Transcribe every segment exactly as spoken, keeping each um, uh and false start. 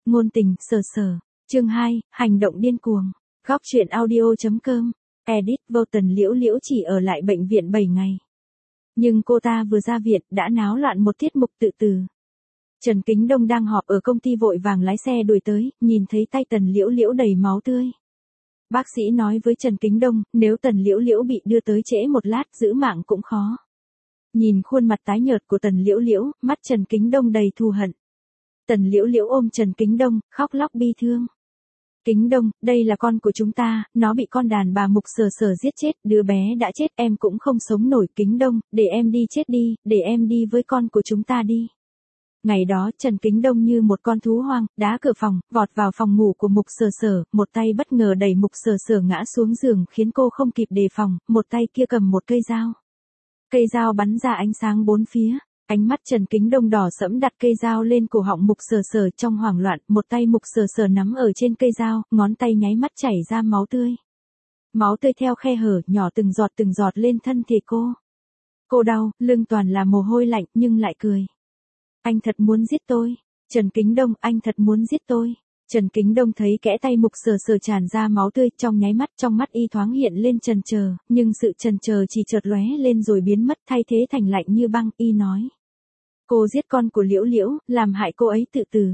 ngôn tình, sờ sờ. Chương hai, hành động điên cuồng. Góc truyện audio.com. Edit vô Tần Liễu Liễu chỉ ở lại bệnh viện bảy ngày. Nhưng cô ta vừa ra viện đã náo loạn một tiết mục tự tử. Trần Kính Đông đang họp ở công ty vội vàng lái xe đuổi tới, nhìn thấy tay Tần Liễu Liễu đầy máu tươi. Bác sĩ nói với Trần Kính Đông, nếu Tần Liễu Liễu bị đưa tới trễ một lát giữ mạng cũng khó. Nhìn khuôn mặt tái nhợt của Tần Liễu Liễu, mắt Trần Kính Đông đầy thù hận. Tần Liễu Liễu ôm Trần Kính Đông, khóc lóc bi thương. Kính Đông, đây là con của chúng ta, nó bị con đàn bà Mục Sờ Sờ giết chết, đứa bé đã chết, em cũng không sống nổi. Kính Đông, để em đi chết đi, để em đi với con của chúng ta đi. Ngày đó Trần Kính Đông như một con thú hoang, đá cửa phòng, vọt vào phòng ngủ của Mục Sờ Sờ, một tay bất ngờ đẩy Mục Sờ Sờ ngã xuống giường khiến cô không kịp đề phòng, một tay kia cầm một cây dao. Cây dao bắn ra ánh sáng bốn phía. Ánh mắt Trần Kính Đông đỏ sẫm đặt cây dao lên cổ họng Mục Sờ Sờ trong hoảng loạn, một tay Mục Sờ Sờ nắm ở trên cây dao, ngón tay nháy mắt chảy ra máu tươi. Máu tươi theo khe hở, nhỏ từng giọt từng giọt lên thân thể cô. Cô đau, lưng toàn là mồ hôi lạnh, nhưng lại cười. Anh thật muốn giết tôi. Trần Kính Đông, anh thật muốn giết tôi. Trần Kính Đông thấy kẽ tay Mục Sờ Sờ tràn ra máu tươi, trong nháy mắt trong mắt y thoáng hiện lên chần chờ, nhưng sự chần chờ chỉ chợt lóe lên rồi biến mất, thay thế thành lạnh như băng. Y nói: cô giết con của Liễu Liễu, làm hại cô ấy tự tử.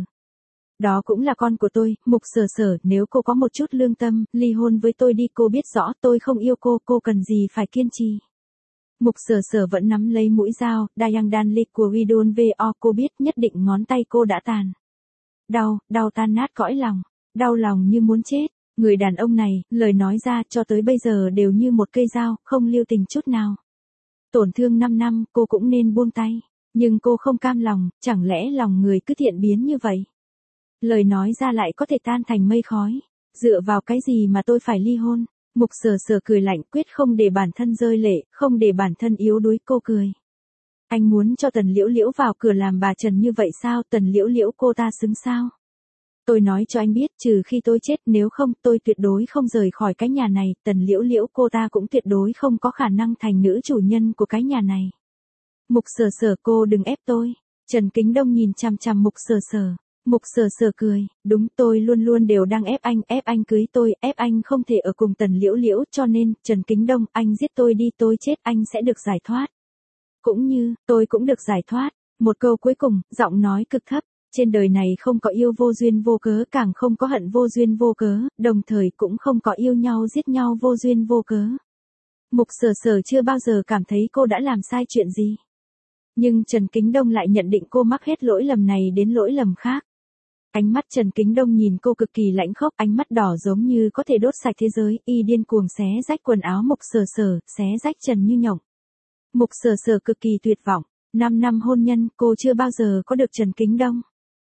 Đó cũng là con của tôi, Mục Sờ Sờ, nếu cô có một chút lương tâm, ly hôn với tôi đi, cô biết rõ tôi không yêu cô, cô cần gì phải kiên trì. Mục Sờ Sờ vẫn nắm lấy mũi dao, Dayang Dan Lee của Widon vo, cô biết nhất định ngón tay cô đã tàn. Đau, đau tan nát cõi lòng, đau lòng như muốn chết. Người đàn ông này, lời nói ra cho tới bây giờ đều như một cây dao, không lưu tình chút nào. Tổn thương năm năm, cô cũng nên buông tay. Nhưng cô không cam lòng, chẳng lẽ lòng người cứ thiện biến như vậy? Lời nói ra lại có thể tan thành mây khói. Dựa vào cái gì mà tôi phải ly hôn? Mục Sờ Sờ cười lạnh, quyết không để bản thân rơi lệ, không để bản thân yếu đuối. Cô cười. Anh muốn cho Tần Liễu Liễu vào cửa làm bà Trần như vậy sao? Tần Liễu Liễu cô ta xứng sao? Tôi nói cho anh biết, trừ khi tôi chết, nếu không tôi tuyệt đối không rời khỏi cái nhà này. Tần Liễu Liễu cô ta cũng tuyệt đối không có khả năng thành nữ chủ nhân của cái nhà này. Mục Sờ Sờ, cô đừng ép tôi. Trần Kính Đông nhìn chằm chằm Mục Sờ Sờ. Mục Sờ Sờ cười, đúng, tôi luôn luôn đều đang ép anh, ép anh cưới tôi, ép anh không thể ở cùng Tần Liễu Liễu, cho nên, Trần Kính Đông, anh giết tôi đi, tôi chết anh sẽ được giải thoát. Cũng như, tôi cũng được giải thoát. Một câu cuối cùng, giọng nói cực thấp, trên đời này không có yêu vô duyên vô cớ, càng không có hận vô duyên vô cớ, đồng thời cũng không có yêu nhau giết nhau vô duyên vô cớ. Mục Sờ Sờ chưa bao giờ cảm thấy cô đã làm sai chuyện gì. Nhưng Trần Kính Đông lại nhận định cô mắc hết lỗi lầm này đến lỗi lầm khác. Ánh mắt Trần Kính Đông nhìn cô cực kỳ lãnh khốc, ánh mắt đỏ giống như có thể đốt sạch thế giới, y điên cuồng xé rách quần áo Mục Sờ Sờ, xé rách Trần Như Nhộng. Mục Sờ Sờ cực kỳ tuyệt vọng, năm năm hôn nhân, cô chưa bao giờ có được Trần Kính Đông.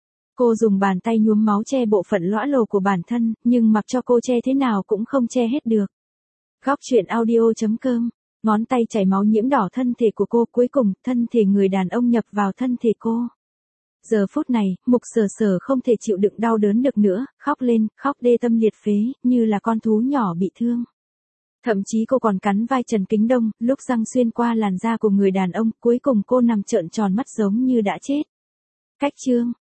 Cô dùng bàn tay nhuốm máu che bộ phận lõa lồ của bản thân, nhưng mặc cho cô che thế nào cũng không che hết được. Góc truyện audio.com. Ngón tay chảy máu nhiễm đỏ thân thể của cô, cuối cùng, thân thể người đàn ông nhập vào thân thể cô. Giờ phút này, Mục Sờ Sờ không thể chịu đựng đau đớn được nữa, khóc lên, khóc đê tâm liệt phế, như là con thú nhỏ bị thương. Thậm chí cô còn cắn vai Trần Kính Đông, lúc răng xuyên qua làn da của người đàn ông, cuối cùng cô nằm trợn tròn mắt giống như đã chết. Cách chương.